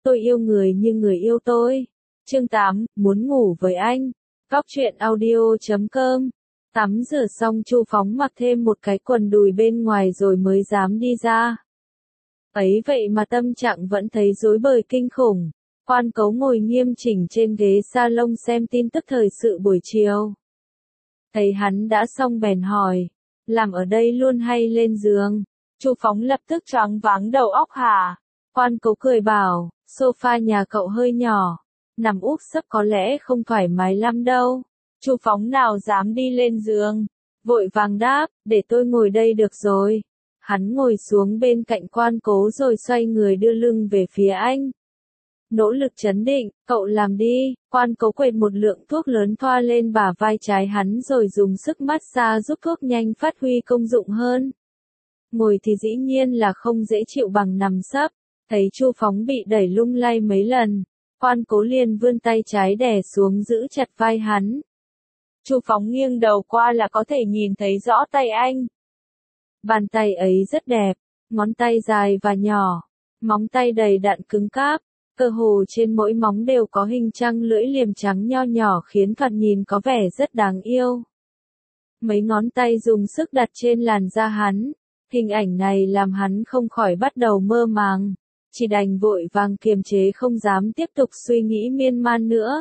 tôi yêu người như người yêu tôi. Chương 8, muốn ngủ với anh. Góc truyện audio.com. Tắm rửa xong Chu Phóng mặc thêm một cái quần đùi bên ngoài rồi mới dám đi ra. Ấy vậy mà tâm trạng vẫn thấy rối bời kinh khủng. Quan Cấu ngồi nghiêm chỉnh trên ghế salon xem tin tức thời sự buổi chiều. Thấy hắn đã xong bèn hỏi, làm ở đây luôn hay lên giường? Chu Phóng lập tức choáng váng đầu óc hả? Quan Cấu cười bảo, sofa nhà cậu hơi nhỏ, nằm úp sấp có lẽ không thoải mái lắm đâu. Chu Phóng nào dám đi lên giường, vội vàng đáp, để tôi ngồi đây được rồi. Hắn ngồi xuống bên cạnh Quan Cố rồi xoay người đưa lưng về phía anh. Nỗ lực trấn định, cậu làm đi. Quan Cố quệt một lượng thuốc lớn thoa lên bả vai trái hắn rồi dùng sức massage giúp thuốc nhanh phát huy công dụng hơn. Ngồi thì dĩ nhiên là không dễ chịu bằng nằm sấp. Thấy Chu Phóng bị đẩy lung lay mấy lần, Quan Cố liền vươn tay trái đè xuống giữ chặt vai hắn. Chu Phóng nghiêng đầu qua là có thể nhìn thấy rõ tay anh. Bàn tay ấy rất đẹp, ngón tay dài và nhỏ, móng tay đầy đặn cứng cáp, cơ hồ trên mỗi móng đều có hình trăng lưỡi liềm trắng nho nhỏ khiến thoạt nhìn có vẻ rất đáng yêu. Mấy ngón tay dùng sức đặt trên làn da hắn, hình ảnh này làm hắn không khỏi bắt đầu mơ màng, chỉ đành vội vàng kiềm chế không dám tiếp tục suy nghĩ miên man nữa.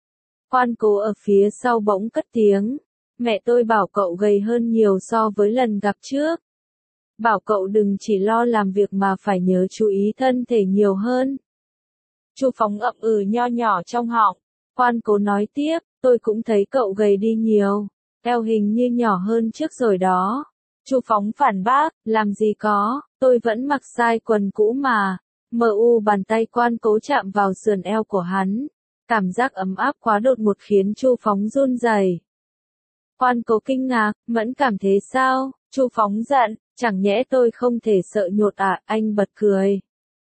Quan Cố ở phía sau bỗng cất tiếng, mẹ tôi bảo cậu gầy hơn nhiều so với lần gặp trước. Bảo cậu đừng chỉ lo làm việc mà phải nhớ chú ý thân thể nhiều hơn. Chu Phóng ậm ừ nho nhỏ trong họng. Quan Cố nói tiếp, tôi cũng thấy cậu gầy đi nhiều, eo hình như nhỏ hơn trước rồi đó. Chu Phóng phản bác, làm gì có, tôi vẫn mặc size quần cũ mà. Bàn tay Quan Cố chạm vào sườn eo của hắn. Cảm giác ấm áp quá đột ngột khiến Chu Phóng run rẩy. Quan Cố kinh ngạc, mẫn cảm thế sao? Chu Phóng giận, chẳng nhẽ tôi không thể sợ nhột à? Anh bật cười.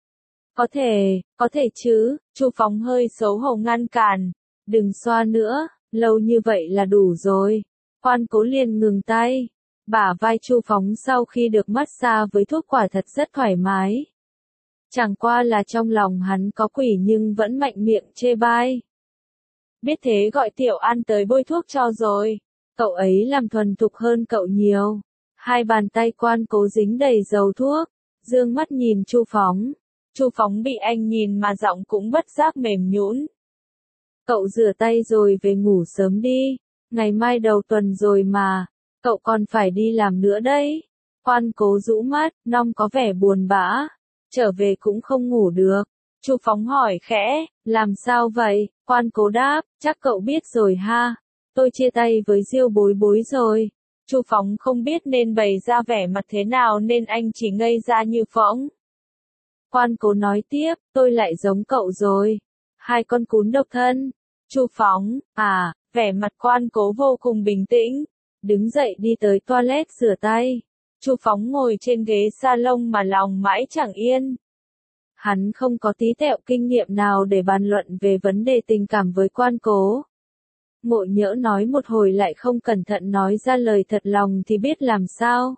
Có thể chứ. Chu Phóng hơi xấu hổ ngăn cản. Đừng xoa nữa, lâu như vậy là đủ rồi. Quan Cố liền ngừng tay. Bả vai Chu Phóng sau khi được massage với thuốc quả thật rất thoải mái. Chẳng qua là trong lòng hắn có quỷ nhưng vẫn mạnh miệng chê bai. Biết thế gọi Tiểu An tới bôi thuốc cho rồi. Cậu ấy làm thuần thục hơn cậu nhiều. Hai bàn tay Quan Cố dính đầy dầu thuốc, dương mắt nhìn Chu Phóng. Chu Phóng bị anh nhìn mà giọng cũng bất giác mềm nhũn. Cậu rửa tay rồi về ngủ sớm đi, ngày mai đầu tuần rồi mà, cậu còn phải đi làm nữa đấy. Quan Cố rũ mắt, Long có vẻ buồn bã, trở về cũng không ngủ được. Chu Phóng hỏi khẽ, làm sao vậy? Quan Cố đáp, chắc cậu biết rồi ha, tôi chia tay với Diêu Bối Bối rồi. Chu Phóng không biết nên bày ra vẻ mặt thế nào nên anh chỉ ngây ra như phỗng. Quan Cố nói tiếp, tôi lại giống cậu rồi. Hai con cún độc thân. Chu Phóng, vẻ mặt Quan Cố vô cùng bình tĩnh. Đứng dậy đi tới toilet rửa tay. Chu Phóng ngồi trên ghế salon mà lòng mãi chẳng yên. Hắn không có tí tẹo kinh nghiệm nào để bàn luận về vấn đề tình cảm với Quan Cố. Ngộ nhỡ nói một hồi lại không cẩn thận nói ra lời thật lòng thì biết làm sao.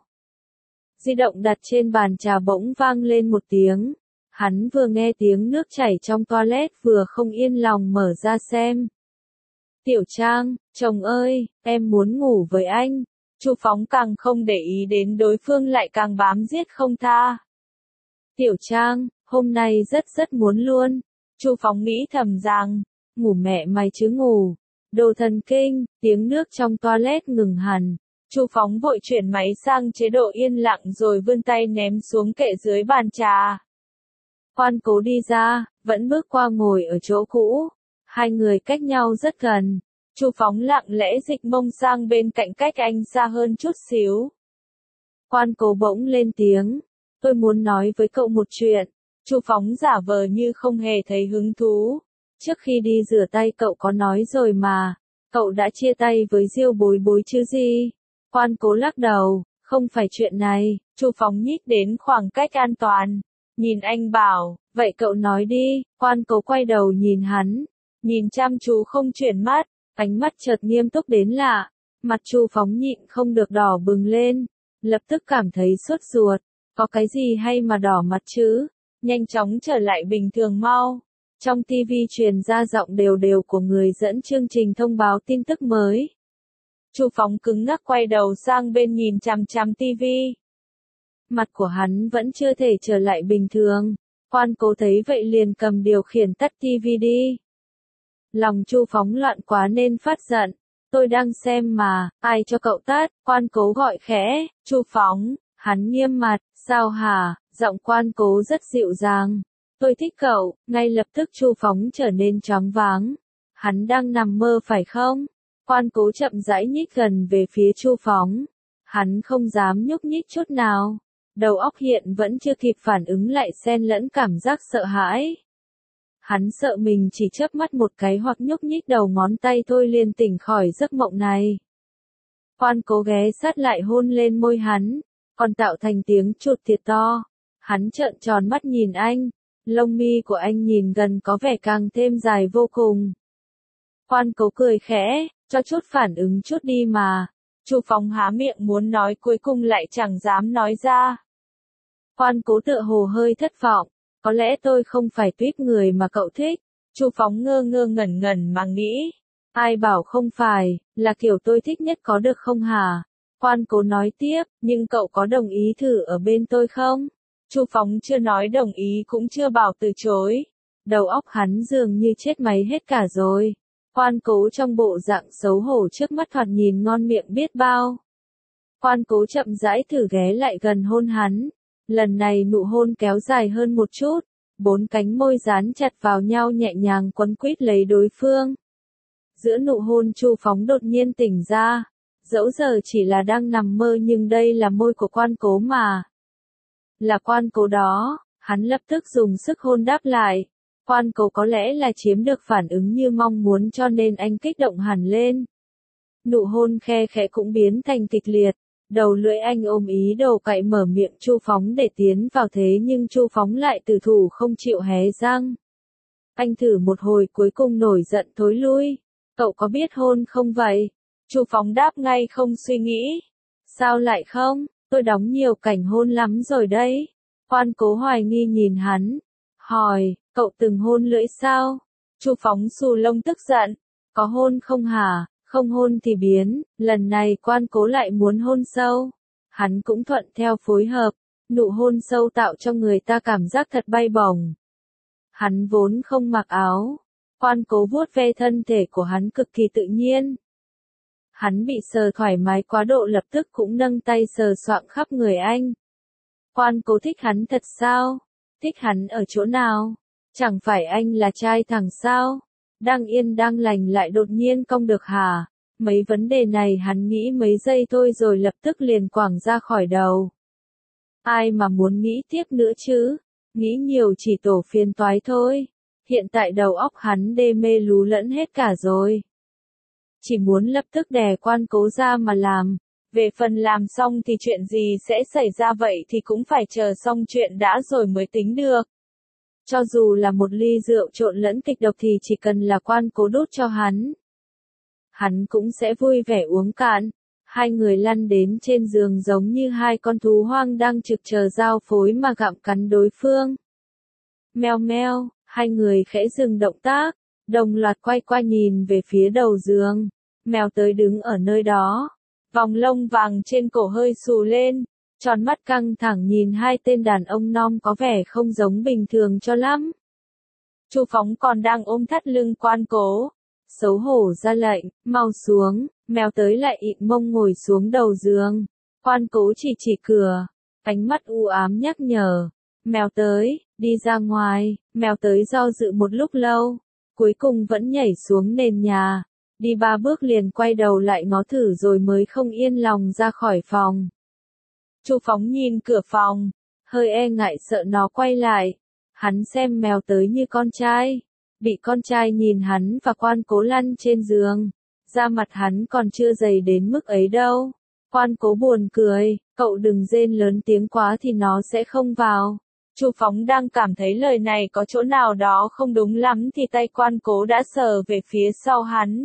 Di động đặt trên bàn trà bỗng vang lên một tiếng. Hắn vừa nghe tiếng nước chảy trong toilet vừa không yên lòng mở ra xem. Tiểu Trang, chồng ơi, em muốn ngủ với anh. Chu Phóng càng không để ý đến đối phương lại càng bám giết không tha. Tiểu Trang, hôm nay rất muốn luôn. Chu Phóng nghĩ thầm rằng, ngủ mẹ mày chứ ngủ. Đồ thần kinh, tiếng nước trong toilet ngừng hẳn. Chu Phóng vội chuyển máy sang chế độ yên lặng rồi vươn tay ném xuống kệ dưới bàn trà. Quan Cố đi ra, vẫn bước qua ngồi ở chỗ cũ. Hai người cách nhau rất gần. Chu Phóng lặng lẽ dịch mông sang bên cạnh cách anh xa hơn chút xíu. Quan Cố bỗng lên tiếng. Tôi muốn nói với cậu một chuyện. Chu Phóng giả vờ như không hề thấy hứng thú. Trước khi đi rửa tay cậu có nói rồi mà. Cậu đã chia tay với Diêu Bối Bối chứ gì? Quan Cố lắc đầu. Không phải chuyện này. Chu Phóng nhích đến khoảng cách an toàn. Nhìn anh bảo, vậy cậu nói đi. Quan Cố quay đầu nhìn hắn. Nhìn chăm chú không chuyển mắt. Ánh mắt chợt nghiêm túc đến lạ. Mặt Chu Phóng nhịn không được đỏ bừng lên. Lập tức cảm thấy sốt ruột. Có cái gì hay mà đỏ mặt chứ? Nhanh chóng trở lại bình thường mau. Trong TV truyền ra giọng đều đều của người dẫn chương trình thông báo tin tức mới. Chu Phóng cứng ngắc quay đầu sang bên nhìn chằm chằm TV. Mặt của hắn vẫn chưa thể trở lại bình thường. Quan Cố thấy vậy liền cầm điều khiển tắt TV đi. Lòng Chu Phóng loạn quá nên phát giận. Tôi đang xem mà, ai cho cậu tắt? Quan Cố gọi khẽ, Chu Phóng. Hắn nghiêm mặt, sao hả? Giọng Quan Cố rất dịu dàng. Tôi thích cậu. Ngay lập tức Chu Phóng trở nên choáng váng. Hắn đang nằm mơ phải không? Quan Cố chậm rãi nhích gần về phía Chu Phóng. Hắn không dám nhúc nhích chút nào. Đầu óc hiện vẫn chưa kịp phản ứng lại xen lẫn cảm giác sợ hãi. Hắn sợ mình chỉ chớp mắt một cái hoặc nhúc nhích đầu ngón tay thôi liền tỉnh khỏi giấc mộng này. Quan Cố ghé sát lại hôn lên môi hắn, còn tạo thành tiếng chụt thiệt to. Hắn trợn tròn mắt nhìn anh, lông mi của anh nhìn gần có vẻ càng thêm dài vô cùng. Quan Cố cười khẽ, cho chút phản ứng chút đi mà. Chu Phóng há miệng muốn nói cuối cùng lại chẳng dám nói ra. Quan Cố tựa hồ hơi thất vọng, có lẽ tôi không phải tuýp người mà cậu thích. Chu Phóng ngơ ngơ ngẩn ngẩn mà nghĩ. Ai bảo không phải, là kiểu tôi thích nhất có được không hả? Quan Cố nói tiếp, nhưng cậu có đồng ý thử ở bên tôi không? Chu Phóng chưa nói đồng ý cũng chưa bảo từ chối. Đầu óc hắn dường như chết máy hết cả rồi. Quan Cố trong bộ dạng xấu hổ trước mắt thoạt nhìn ngon miệng biết bao. Quan Cố chậm rãi thử ghé lại gần hôn hắn. Lần này nụ hôn kéo dài hơn một chút. 4 cánh môi dán chặt vào nhau nhẹ nhàng quấn quýt lấy đối phương. Giữa nụ hôn Chu Phóng đột nhiên tỉnh ra. Dẫu giờ chỉ là đang nằm mơ nhưng đây là môi của Quan Cố mà. Là Quan Cố đó, hắn lập tức dùng sức hôn đáp lại. Quan Cố có lẽ là chiếm được phản ứng như mong muốn cho nên anh kích động hẳn lên. Nụ hôn khe khẽ cũng biến thành kịch liệt. Đầu lưỡi anh ôm ý đồ cạy mở miệng Chu Phóng để tiến vào thế nhưng Chu Phóng lại từ thủ không chịu hé răng. Anh thử một hồi cuối cùng nổi giận thối lui. Cậu có biết hôn không vậy? Chu Phóng đáp ngay không suy nghĩ. Sao lại không? Tôi đóng nhiều cảnh hôn lắm rồi đấy. Quan Cố hoài nghi nhìn hắn. Hỏi, cậu từng hôn lưỡi sao? Chu Phóng xù lông tức giận. Có hôn không hả? Không hôn thì biến, lần này Quan Cố lại muốn hôn sâu. Hắn cũng thuận theo phối hợp, nụ hôn sâu tạo cho người ta cảm giác thật bay bổng. Hắn vốn không mặc áo. Quan Cố vuốt ve thân thể của hắn cực kỳ tự nhiên. Hắn bị sờ thoải mái quá độ lập tức cũng nâng tay sờ soạng khắp người anh. Quan Cố thích hắn thật sao? Thích hắn ở chỗ nào? Chẳng phải anh là trai thẳng sao? Đang yên đang lành lại đột nhiên cong được hả? Mấy vấn đề này hắn nghĩ mấy giây thôi rồi lập tức liền quẳng ra khỏi đầu. Ai mà muốn nghĩ tiếp nữa chứ? Nghĩ nhiều chỉ tổ phiền toái thôi. Hiện tại đầu óc hắn đê mê lú lẫn hết cả rồi. Chỉ muốn lập tức đè Quan Cố ra mà làm. Về phần làm xong thì chuyện gì sẽ xảy ra vậy thì cũng phải chờ xong chuyện đã rồi mới tính được. Cho dù là một ly rượu trộn lẫn kịch độc thì chỉ cần là Quan Cố đút cho hắn. Hắn cũng sẽ vui vẻ uống cạn. Hai người lăn đến trên giường giống như hai con thú hoang đang trực chờ giao phối mà gặm cắn đối phương. Meo meo, hai người khẽ dừng động tác, đồng loạt quay qua nhìn về phía đầu giường. Mèo tới đứng ở nơi đó. Vòng lông vàng trên cổ hơi xù lên. Tròn mắt căng thẳng nhìn hai tên đàn ông non có vẻ không giống bình thường cho lắm. Chu Phóng còn đang ôm thắt lưng Quan Cố. Xấu hổ ra lệnh, mau xuống, mèo tới lại ịn mông ngồi xuống đầu giường. Quan Cố chỉ cửa, ánh mắt u ám nhắc nhở. Mèo tới, đi ra ngoài, mèo tới do dự một lúc lâu. Cuối cùng vẫn nhảy xuống nền nhà. Đi 3 bước liền quay đầu lại ngó thử rồi mới không yên lòng ra khỏi phòng. Chu Phóng nhìn cửa phòng, hơi e ngại sợ nó quay lại. Hắn xem mèo tới như con trai. Bị con trai nhìn hắn và Quan Cố lăn trên giường. Da mặt hắn còn chưa dày đến mức ấy đâu. Quan Cố buồn cười, cậu đừng rên lớn tiếng quá thì nó sẽ không vào. Chu Phóng đang cảm thấy lời này có chỗ nào đó không đúng lắm thì tay Quan Cố đã sờ về phía sau hắn.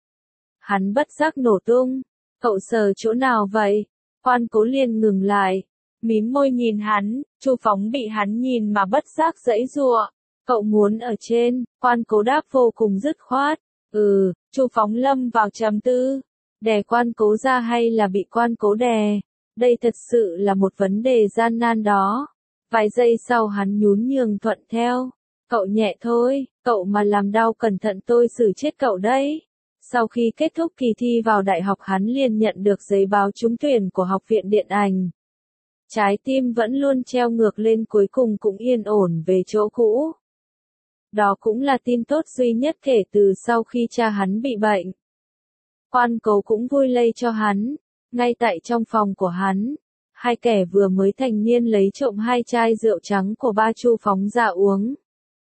Hắn bất giác nổ tung. Cậu sờ chỗ nào vậy? Quan Cố liền ngừng lại. Mím môi nhìn hắn, Chu Phóng bị hắn nhìn mà bất giác giãy giụa. Cậu muốn ở trên, Quan Cố đáp vô cùng dứt khoát. Chu Phóng lâm vào trầm tư. Đè Quan Cố ra hay là bị Quan Cố đè? Đây thật sự là một vấn đề gian nan đó. Vài giây sau hắn nhún nhường thuận theo. Cậu nhẹ thôi, cậu mà làm đau cẩn thận tôi xử chết cậu đấy. Sau khi kết thúc kỳ thi vào đại học hắn liền nhận được giấy báo trúng tuyển của Học viện Điện ảnh. Trái tim vẫn luôn treo ngược lên, cuối cùng cũng yên ổn về chỗ cũ. Đó cũng là tin tốt duy nhất kể từ sau khi cha hắn bị bệnh. Quan Cố cũng vui lây cho hắn. Ngay tại trong phòng của hắn, hai kẻ vừa mới thành niên lấy trộm 2 chai rượu trắng của ba Chu Phóng ra uống.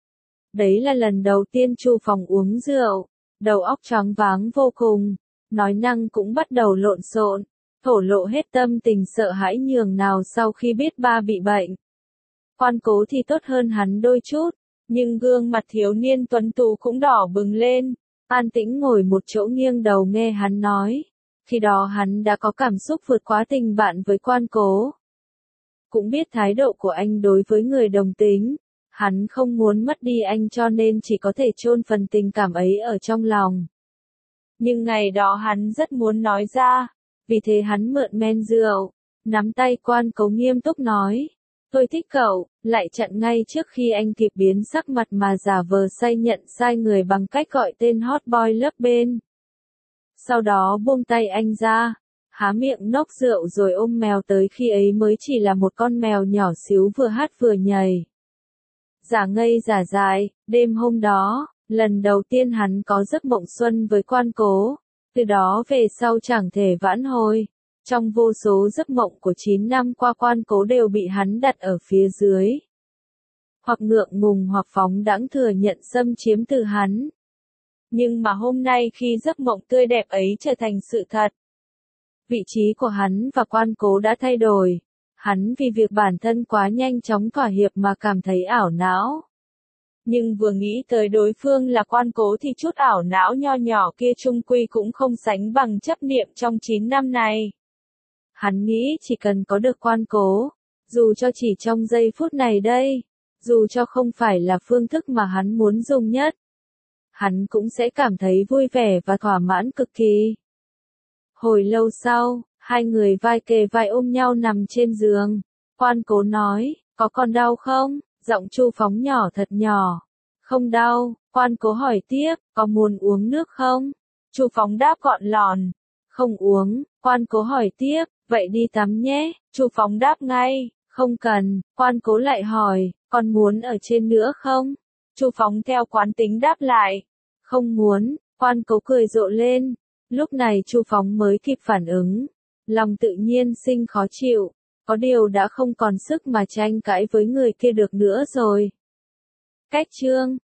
Đấy là lần đầu tiên Chu Phóng uống rượu, đầu óc choáng váng vô cùng, nói năng cũng bắt đầu lộn xộn, thổ lộ hết tâm tình sợ hãi nhường nào sau khi biết ba bị bệnh. Quan Cố thì tốt hơn hắn đôi chút, nhưng gương mặt thiếu niên tuấn tú cũng đỏ bừng lên, an tĩnh ngồi một chỗ nghiêng đầu nghe hắn nói. Khi đó hắn đã có cảm xúc vượt quá tình bạn với Quan Cố. Cũng biết thái độ của anh đối với người đồng tính, hắn không muốn mất đi anh cho nên chỉ có thể chôn phần tình cảm ấy ở trong lòng. Nhưng ngày đó hắn rất muốn nói ra, vì thế hắn mượn men rượu, nắm tay Quan Cố nghiêm túc nói. Tôi thích cậu, lại chặn ngay trước khi anh kịp biến sắc mặt mà giả vờ say nhận sai người bằng cách gọi tên hot boy lớp bên. Sau đó buông tay anh ra, há miệng nốc rượu rồi ôm mèo tới, khi ấy mới chỉ là một con mèo nhỏ xíu vừa hát vừa nhảy. Giả ngây giả dại, đêm hôm đó, lần đầu tiên hắn có giấc mộng xuân với Quan Cố, từ đó về sau chẳng thể vãn hồi. Trong vô số giấc mộng của 9 năm qua Quan Cố đều bị hắn đặt ở phía dưới. Hoặc ngượng ngùng hoặc phóng đãng thừa nhận xâm chiếm từ hắn. Nhưng mà hôm nay khi giấc mộng tươi đẹp ấy trở thành sự thật, vị trí của hắn và Quan Cố đã thay đổi. Hắn vì việc bản thân quá nhanh chóng thỏa hiệp mà cảm thấy ảo não. Nhưng vừa nghĩ tới đối phương là Quan Cố thì chút ảo não nho nhỏ kia chung quy cũng không sánh bằng chấp niệm trong 9 năm này. Hắn nghĩ chỉ cần có được Quan Cố, dù cho chỉ trong giây phút này đây, dù cho không phải là phương thức mà hắn muốn dùng nhất, hắn cũng sẽ cảm thấy vui vẻ và thỏa mãn cực kỳ. Hồi lâu sau, hai người vai kề vai ôm nhau nằm trên giường. Quan Cố nói, có còn đau không? Giọng Chu Phóng nhỏ thật nhỏ. Không đau. Quan Cố hỏi tiếp, có muốn uống nước không? Chu Phóng đáp gọn lòn. Không uống. Quan Cố hỏi tiếp, vậy đi tắm nhé. Chu Phóng đáp ngay, không cần. Quan Cố lại hỏi, còn muốn ở trên nữa không? Chu Phóng theo quán tính đáp lại, không muốn. Quan Cố cười rộ lên. Lúc này Chu Phóng mới kịp phản ứng, lòng tự nhiên sinh khó chịu, có điều đã không còn sức mà tranh cãi với người kia được nữa rồi. Cách chương